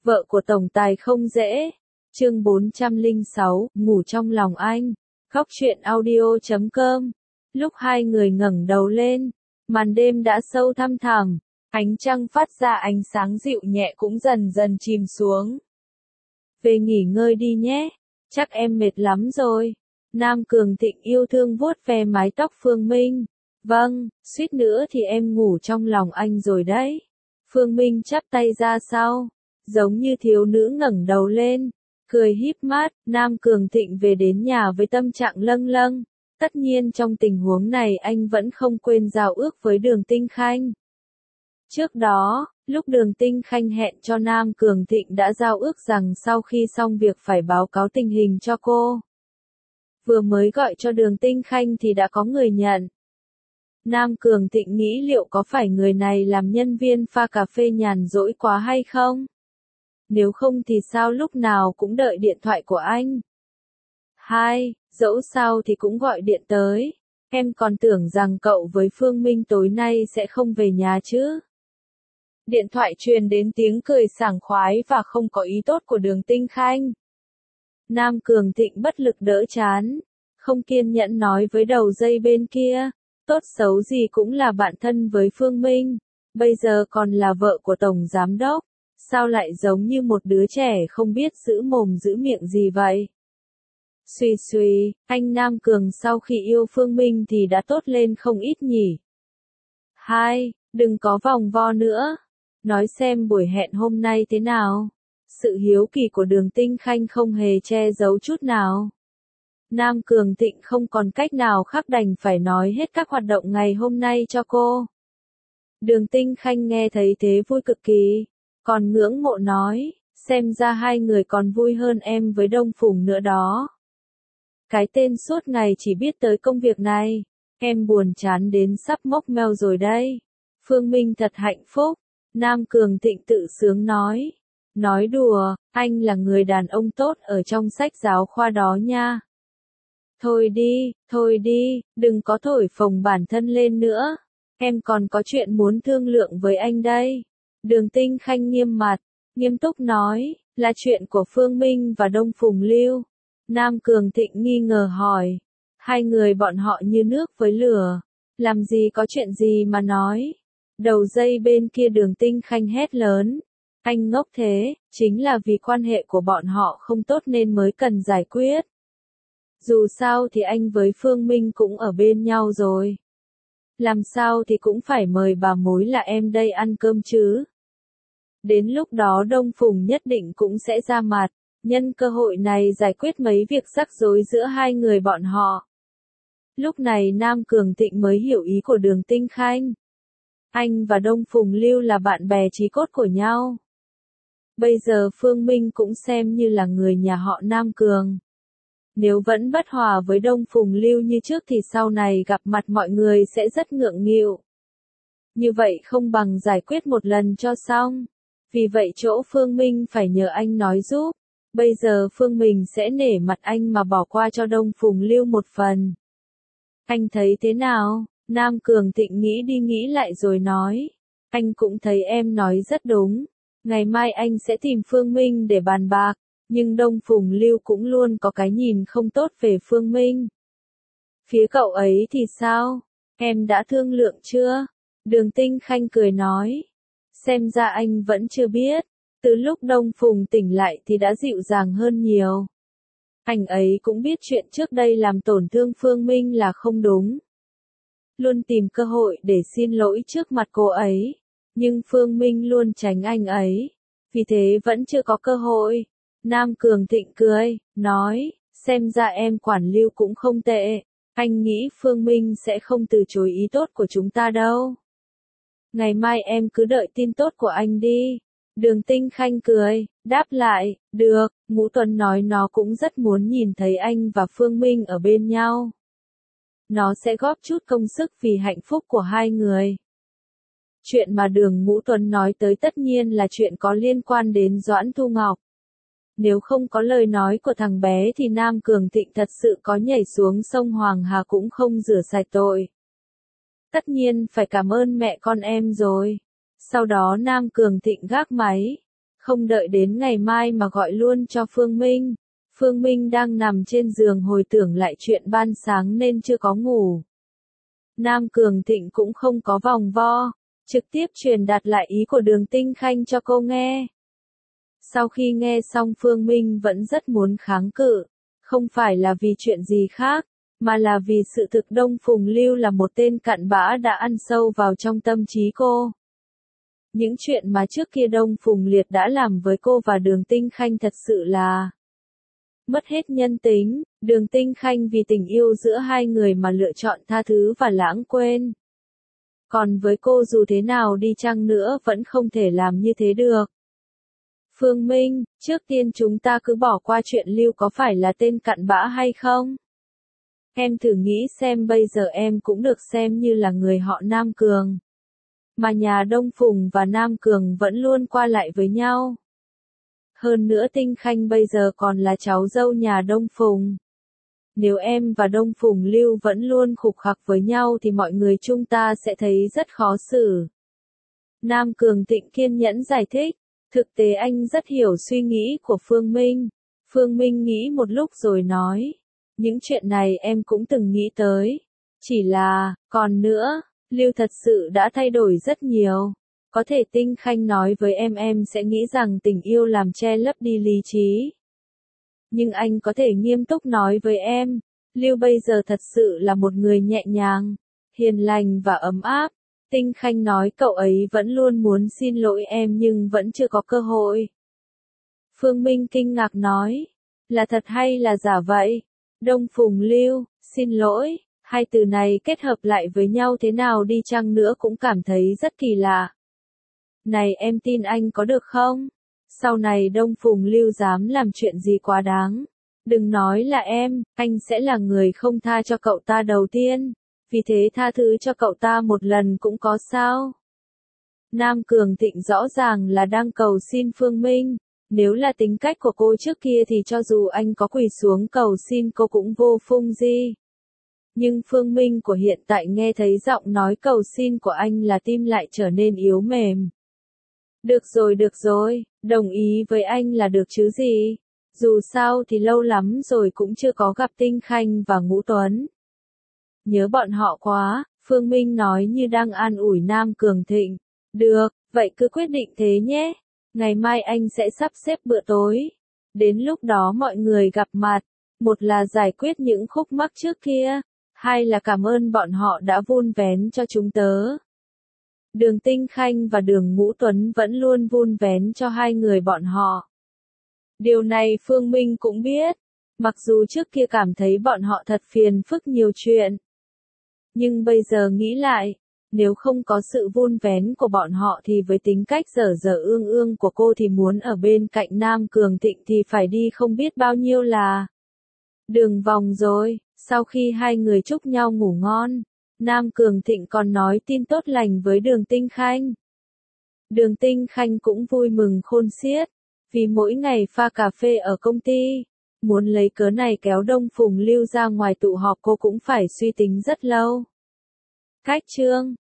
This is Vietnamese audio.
Vợ của tổng tài không dễ. Chương 406, ngủ trong lòng anh. Góc truyện audio.com. Lúc hai người ngẩng đầu lên, màn đêm đã sâu thăm thẳm, ánh trăng phát ra ánh sáng dịu nhẹ cũng dần dần chìm xuống. Về nghỉ ngơi đi nhé, chắc em mệt lắm rồi. Nam Cường Thịnh yêu thương vuốt ve mái tóc Phương Minh. Vâng, suýt nữa thì em ngủ trong lòng anh rồi đấy. Phương Minh chắp tay ra sau, giống như thiếu nữ ngẩng đầu lên, cười híp mắt. Nam Cường Thịnh về đến nhà với tâm trạng lâng lâng. Tất nhiên trong tình huống này anh vẫn không quên giao ước với Đường Tinh Khanh. Trước đó, lúc Đường Tinh Khanh hẹn cho Nam Cường Thịnh đã giao ước rằng sau khi xong việc phải báo cáo tình hình cho cô. Vừa mới gọi cho Đường Tinh Khanh thì đã có người nhận. Nam Cường Thịnh nghĩ liệu có phải người này làm nhân viên pha cà phê nhàn rỗi quá hay không? Nếu không thì sao lúc nào cũng đợi điện thoại của anh? Dẫu sao thì cũng gọi điện tới. Em còn tưởng rằng cậu với Phương Minh tối nay sẽ không về nhà chứ. Điện thoại truyền đến tiếng cười sảng khoái và không có ý tốt của Đường Tinh Khanh. Nam Cường Thịnh bất lực đỡ chán, không kiên nhẫn nói với đầu dây bên kia. Tốt xấu gì cũng là bạn thân với Phương Minh, bây giờ còn là vợ của Tổng Giám Đốc, sao lại giống như một đứa trẻ không biết giữ mồm giữ miệng gì vậy? Suy, anh Nam Cường sau khi yêu Phương Minh thì đã tốt lên không ít nhỉ? Đừng có vòng vo nữa, nói xem buổi hẹn hôm nay thế nào? Sự hiếu kỳ của Đường Tinh Khanh không hề che giấu chút nào. Nam Cường Thịnh không còn cách nào khác đành phải nói hết các hoạt động ngày hôm nay cho cô. Đường Tinh Khanh nghe thấy thế vui cực kỳ, còn ngưỡng mộ nói, xem ra hai người còn vui hơn em với Đông Phùng nữa đó. Cái tên suốt ngày chỉ biết tới công việc này, em buồn chán đến sắp mốc meo rồi đây. Phương Minh thật hạnh phúc, Nam Cường Thịnh tự sướng nói. Nói đùa, anh là người đàn ông tốt ở trong sách giáo khoa đó nha. Thôi đi, đừng có thổi phồng bản thân lên nữa. Em còn có chuyện muốn thương lượng với anh đây. Đường Tinh Khanh nghiêm mặt, nghiêm túc nói, là chuyện của Phương Minh và Đông Phùng Lưu. Nam Cường Thịnh nghi ngờ hỏi, hai người bọn họ như nước với lửa, làm gì có chuyện gì mà nói. Đầu dây bên kia Đường Tinh Khanh hét lớn, anh ngốc thế, chính là vì quan hệ của bọn họ không tốt nên mới cần giải quyết. Dù sao thì anh với Phương Minh cũng ở bên nhau rồi. Làm sao thì cũng phải mời bà mối là em đây ăn cơm chứ. Đến lúc đó Đông Phùng nhất định cũng sẽ ra mặt, nhân cơ hội này giải quyết mấy việc rắc rối giữa hai người bọn họ. Lúc này Nam Cường Thịnh mới hiểu ý của Đường Tinh Khanh. Anh và Đông Phùng Lưu là bạn bè chí cốt của nhau. Bây giờ Phương Minh cũng xem như là người nhà họ Nam Cường. Nếu vẫn bất hòa với Đông Phùng Lưu như trước thì sau này gặp mặt mọi người sẽ rất ngượng nghịu. Như vậy không bằng giải quyết một lần cho xong. Vì vậy chỗ Phương Minh phải nhờ anh nói giúp. Bây giờ Phương Minh sẽ nể mặt anh mà bỏ qua cho Đông Phùng Lưu một phần. Anh thấy thế nào? Nam Cường Thịnh nghĩ đi nghĩ lại rồi nói. Anh cũng thấy em nói rất đúng. Ngày mai anh sẽ tìm Phương Minh để bàn bạc. Nhưng Đông Phùng Lưu cũng luôn có cái nhìn không tốt về Phương Minh. Phía cậu ấy thì sao? Em đã thương lượng chưa? Đường Tinh Khanh cười nói. Xem ra anh vẫn chưa biết. Từ lúc Đông Phùng tỉnh lại thì đã dịu dàng hơn nhiều. Anh ấy cũng biết chuyện trước đây làm tổn thương Phương Minh là không đúng. Luôn tìm cơ hội để xin lỗi trước mặt cô ấy. Nhưng Phương Minh luôn tránh anh ấy. Vì thế vẫn chưa có cơ hội. Nam Cường Thịnh cười, nói, xem ra em quản Lưu cũng không tệ. Anh nghĩ Phương Minh sẽ không từ chối ý tốt của chúng ta đâu. Ngày mai em cứ đợi tin tốt của anh đi. Đường Tinh Khanh cười, đáp lại, được. Ngũ Tuấn nói nó cũng rất muốn nhìn thấy anh và Phương Minh ở bên nhau. Nó sẽ góp chút công sức vì hạnh phúc của hai người. Chuyện mà Đường Ngũ Tuấn nói tới tất nhiên là chuyện có liên quan đến Doãn Thu Ngọc. Nếu không có lời nói của thằng bé thì Nam Cường Thịnh thật sự có nhảy xuống sông Hoàng Hà cũng không rửa sạch tội. Tất nhiên phải cảm ơn mẹ con em rồi. Sau đó Nam Cường Thịnh gác máy. Không đợi đến ngày mai mà gọi luôn cho Phương Minh. Phương Minh đang nằm trên giường hồi tưởng lại chuyện ban sáng nên chưa có ngủ. Nam Cường Thịnh cũng không có vòng vo, trực tiếp truyền đạt lại ý của Đường Tinh Khanh cho cô nghe. Sau khi nghe xong Phương Minh vẫn rất muốn kháng cự, không phải là vì chuyện gì khác, mà là vì sự thực Đông Phùng Lưu là một tên cặn bã đã ăn sâu vào trong tâm trí cô. Những chuyện mà trước kia Đông Phùng Liệt đã làm với cô và Đường Tinh Khanh thật sự là mất hết nhân tính. Đường Tinh Khanh vì tình yêu giữa hai người mà lựa chọn tha thứ và lãng quên. Còn với cô dù thế nào đi chăng nữa vẫn không thể làm như thế được. Phương Minh, trước tiên chúng ta cứ bỏ qua chuyện Lưu có phải là tên cặn bã hay không? Em thử nghĩ xem bây giờ em cũng được xem như là người họ Nam Cường. Mà nhà Đông Phùng và Nam Cường vẫn luôn qua lại với nhau. Hơn nữa Tinh Khanh bây giờ còn là cháu dâu nhà Đông Phùng. Nếu em và Đông Phùng Lưu vẫn luôn khục khặc với nhau thì mọi người chúng ta sẽ thấy rất khó xử. Nam Cường Thịnh kiên nhẫn giải thích. Thực tế anh rất hiểu suy nghĩ của Phương Minh. Phương Minh nghĩ một lúc rồi nói. Những chuyện này em cũng từng nghĩ tới. Chỉ là, còn nữa, Lưu thật sự đã thay đổi rất nhiều. Có thể Tinh Khanh nói với em sẽ nghĩ rằng tình yêu làm che lấp đi lý trí. Nhưng anh có thể nghiêm túc nói với em. Lưu bây giờ thật sự là một người nhẹ nhàng, hiền lành và ấm áp. Tinh Khanh nói cậu ấy vẫn luôn muốn xin lỗi em nhưng vẫn chưa có cơ hội. Phương Minh kinh ngạc nói, là thật hay là giả vậy? Đông Phùng Lưu, xin lỗi, hai từ này kết hợp lại với nhau thế nào đi chăng nữa cũng cảm thấy rất kỳ lạ. Này em tin anh có được không? Sau này Đông Phùng Lưu dám làm chuyện gì quá đáng. Đừng nói là em, anh sẽ là người không tha cho cậu ta đầu tiên. Vì thế tha thứ cho cậu ta một lần cũng có sao? Nam Cường Thịnh rõ ràng là đang cầu xin Phương Minh. Nếu là tính cách của cô trước kia thì cho dù anh có quỳ xuống cầu xin cô cũng vô phung gì. Nhưng Phương Minh của hiện tại nghe thấy giọng nói cầu xin của anh là tim lại trở nên yếu mềm. Được rồi, đồng ý với anh là được chứ gì. Dù sao thì lâu lắm rồi cũng chưa có gặp Tinh Khanh và Ngũ Tuấn. Nhớ bọn họ quá, Phương Minh nói như đang an ủi Nam Cường Thịnh. Được, vậy cứ quyết định thế nhé. Ngày mai anh sẽ sắp xếp bữa tối. Đến lúc đó mọi người gặp mặt. Một là giải quyết những khúc mắc trước kia. Hai là cảm ơn bọn họ đã vun vén cho chúng tớ. Đường Tinh Khanh và Đường Ngũ Tuấn vẫn luôn vun vén cho hai người bọn họ. Điều này Phương Minh cũng biết. Mặc dù trước kia cảm thấy bọn họ thật phiền phức nhiều chuyện. Nhưng bây giờ nghĩ lại, nếu không có sự vun vén của bọn họ thì với tính cách dở dở ương ương của cô thì muốn ở bên cạnh Nam Cường Thịnh thì phải đi không biết bao nhiêu là đường vòng rồi. Sau khi hai người chúc nhau ngủ ngon, Nam Cường Thịnh còn nói tin tốt lành với Đường Tinh Khanh. Đường Tinh Khanh cũng vui mừng khôn xiết, vì mỗi ngày pha cà phê ở công ty, muốn lấy cớ này kéo Đông Phùng Lưu ra ngoài tụ họp cô cũng phải suy tính rất lâu. Cách chương